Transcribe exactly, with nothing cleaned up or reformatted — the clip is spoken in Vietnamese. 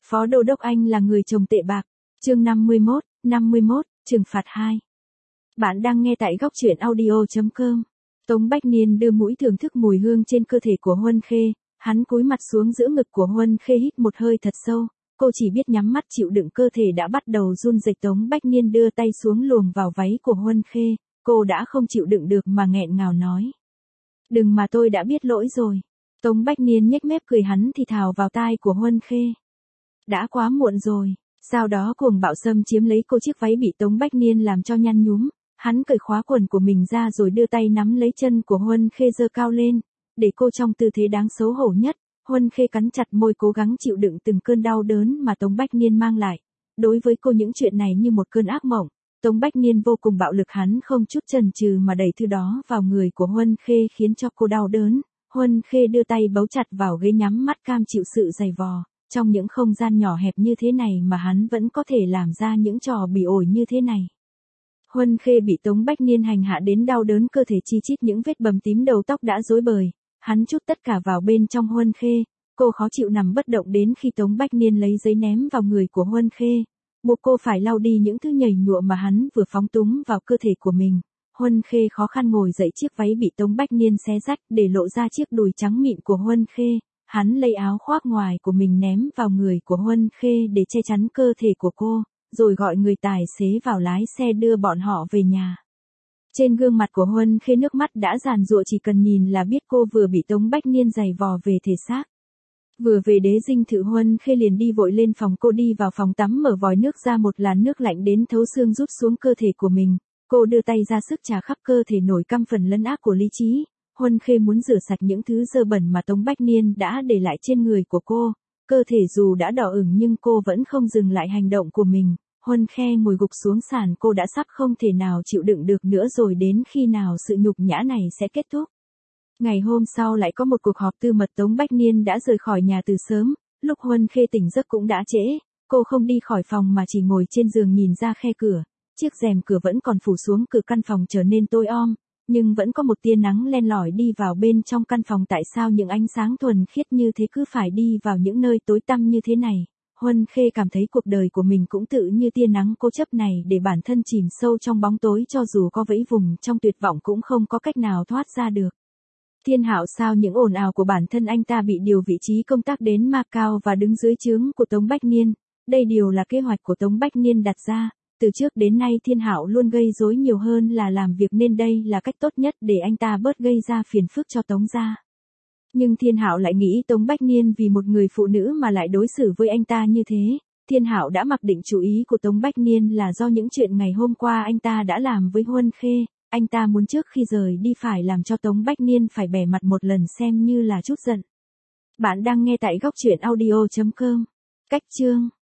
Phó Đô đốc Anh là người chồng tệ bạc. Chương năm mươi mốt, năm mươi mốt, trừng phạt hai. Bạn đang nghe tại góc truyện audio chấm com. Tống Bách Niên đưa mũi thưởng thức mùi hương trên cơ thể của Huân Khê, hắn cúi mặt xuống giữa ngực của Huân Khê hít một hơi thật sâu, cô chỉ biết nhắm mắt chịu đựng, cơ thể đã bắt đầu run rẩy. Tống Bách Niên đưa tay xuống luồn vào váy của Huân Khê, cô đã không chịu đựng được mà nghẹn ngào nói. Đừng mà, tôi đã biết lỗi rồi. Tống Bách Niên nhếch mép cười, hắn thì thào vào tai của Huân Khê. Đã quá muộn rồi. Sau đó cuồng bạo xâm chiếm lấy cô, chiếc váy bị Tống Bách Niên làm cho nhăn nhúm, hắn cởi khóa quần của mình ra rồi đưa tay nắm lấy chân của Huân Khê giơ cao lên, để cô trong tư thế đáng xấu hổ nhất. Huân Khê cắn chặt môi cố gắng chịu đựng từng cơn đau đớn mà Tống Bách Niên mang lại. Đối với cô những chuyện này như một cơn ác mộng. Tống Bách Niên vô cùng bạo lực, hắn không chút chần chừ mà đẩy thứ đó vào người của Huân Khê khiến cho cô đau đớn. Huân Khê đưa tay bấu chặt vào ghế, nhắm mắt cam chịu sự giày vò. Trong những không gian nhỏ hẹp như thế này mà hắn vẫn có thể làm ra những trò bỉ ổi như thế này. Huân Khê bị Tống Bách Niên hành hạ đến đau đớn, cơ thể chi chít những vết bầm tím, đầu tóc đã rối bời. Hắn trút tất cả vào bên trong Huân Khê. Cô khó chịu nằm bất động đến khi Tống Bách Niên lấy giấy ném vào người của Huân Khê. Buộc cô phải lau đi những thứ nhầy nhụa mà hắn vừa phóng túng vào cơ thể của mình. Huân Khê khó khăn ngồi dậy, chiếc váy bị Tống Bách Niên xé rách để lộ ra chiếc đùi trắng mịn của Huân Khê. Hắn lấy áo khoác ngoài của mình ném vào người của Huân Khê để che chắn cơ thể của cô, rồi gọi người tài xế vào lái xe đưa bọn họ về nhà. Trên gương mặt của Huân Khê nước mắt đã giàn giụa, chỉ cần nhìn là biết cô vừa bị Tống Bách Niên giày vò về thể xác. Vừa về đế dinh thự, Huân Khê liền đi vội lên phòng. Cô đi vào phòng tắm, mở vòi nước ra, một làn nước lạnh đến thấu xương rút xuống cơ thể của mình. Cô đưa tay ra sức chà khắp cơ thể nổi căm phần lấn ác của lý trí. Huân Khê muốn rửa sạch những thứ dơ bẩn mà Tống Bách Niên đã để lại trên người của cô. Cơ thể dù đã đỏ ửng nhưng cô vẫn không dừng lại hành động của mình. Huân Khê ngồi gục xuống sàn, cô đã sắp không thể nào chịu đựng được nữa rồi. Đến khi nào sự nhục nhã này sẽ kết thúc? Ngày hôm sau lại có một cuộc họp tư mật. Tống Bách Niên đã rời khỏi nhà từ sớm, lúc Huân Khê tỉnh giấc cũng đã trễ. Cô không đi khỏi phòng mà chỉ ngồi trên giường nhìn ra khe cửa. Chiếc rèm cửa vẫn còn phủ xuống, cửa căn phòng trở nên tối om, nhưng vẫn có một tia nắng len lỏi đi vào bên trong căn phòng. Tại sao những ánh sáng thuần khiết như thế cứ phải đi vào những nơi tối tăm như thế này? Huân Khê cảm thấy cuộc đời của mình cũng tự như tia nắng cố chấp này, để bản thân chìm sâu trong bóng tối, cho dù có vẫy vùng trong tuyệt vọng cũng không có cách nào thoát ra được. Thiên Hạo sao những ồn ào của bản thân anh ta bị điều vị trí công tác đến Macau và đứng dưới trướng của Tống Bách Niên. Đây đều là kế hoạch của Tống Bách Niên đặt ra. Từ trước đến nay Thiên Hạo luôn gây rối nhiều hơn là làm việc, nên đây là cách tốt nhất để anh ta bớt gây ra phiền phức cho Tống gia. Nhưng Thiên Hạo lại nghĩ Tống Bách Niên vì một người phụ nữ mà lại đối xử với anh ta như thế. Thiên Hạo đã mặc định chủ ý của Tống Bách Niên là do những chuyện ngày hôm qua anh ta đã làm với Huân Khê. Anh ta muốn trước khi rời đi phải làm cho Tống Bách Niên phải bẻ mặt một lần xem như là chút giận. Bạn đang nghe tại góc truyện audio chấm com. Cách chương